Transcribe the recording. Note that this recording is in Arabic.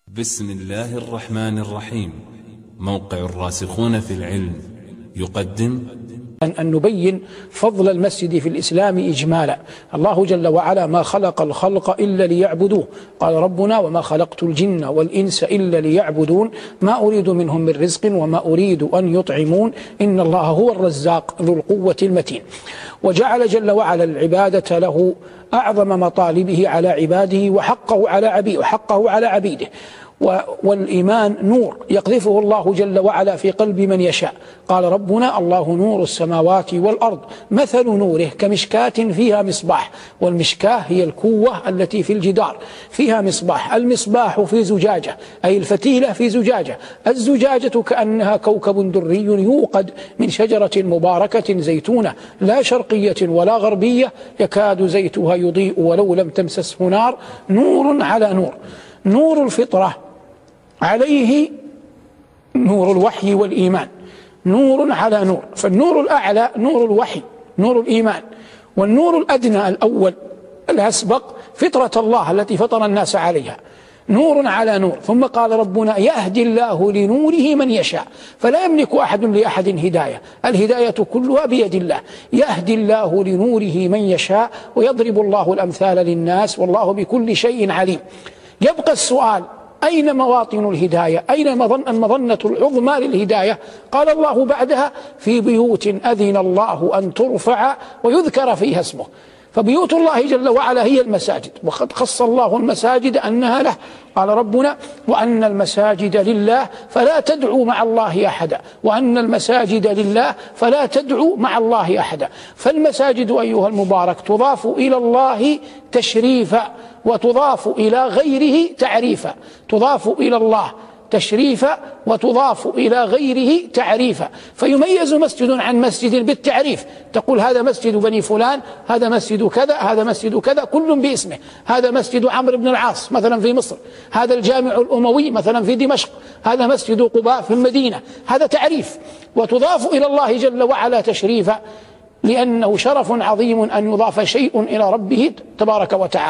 بسم الله الرحمن الرحيم. موقع الراسخون في العلم يقدم أن نبين فضل المسجد في الإسلام إجمالا. الله جل وعلا ما خلق الخلق إلا ليعبدوه، قال ربنا وما خلقت الجن والإنس إلا ليعبدون ما أريد منهم من رزق وما أريد أن يطعمون إن الله هو الرزاق ذو القوة المتين. وجعل جل وعلا العبادة له أعظم مطالبه على عباده وحقه على عبيده. والإيمان نور يقذفه الله جل وعلا في قلب من يشاء. قال ربنا الله نور السماوات والأرض مثل نوره كمشكاة فيها مصباح، والمشكاة هي الكوة التي في الجدار فيها مصباح. المصباح في زجاجة، أي الفتيلة في زجاجة. الزجاجة كأنها كوكب دري يوقد من شجرة مباركة زيتونة لا شرقية ولا غربية يكاد زيتها يضيء ولو لم تمسسه نار، نور على نور. نور الفطرة عليه نور الوحي والإيمان، نور على نور. فالنور الأعلى نور الوحي نور الإيمان، والنور الأدنى الأول الأسبق فطرة الله التي فطر الناس عليها، نور على نور. ثم قال ربنا يهدي الله لنوره من يشاء، فلا يملك أحد لأحد هداية، الهداية كلها بيد الله. يهدي الله لنوره من يشاء ويضرب الله الأمثال للناس والله بكل شيء عليم. يبقى السؤال أين مواطن الهداية؟ أين المظنة العظمى للهداية؟ قال الله بعدها في بيوت أذن الله أن ترفع ويذكر فيها اسمه. فبيوت الله جل وعلا هي المساجد، وقد خص الله المساجد أنها له. قال ربنا وأن المساجد لله فلا تدعوا مع الله أحدا، وأن المساجد لله فلا تدعوا مع الله أحدا. فالمساجد أيها المبارك تضاف إلى الله تشريفا وتضاف إلى غيره تعريفا، تضاف إلى الله تشريفا وتضاف إلى غيره تعريفا. فيميز مسجد عن مسجد بالتعريف، تقول هذا مسجد بني فلان، هذا مسجد كذا، هذا مسجد كذا، كل باسمه. هذا مسجد عمرو بن العاص مثلا في مصر، هذا الجامع الأموي مثلا في دمشق، هذا مسجد قباء في المدينة. هذا تعريف. وتضاف إلى الله جل وعلا تشريفا، لأنه شرف عظيم أن يضاف شيء إلى ربه تبارك وتعالى.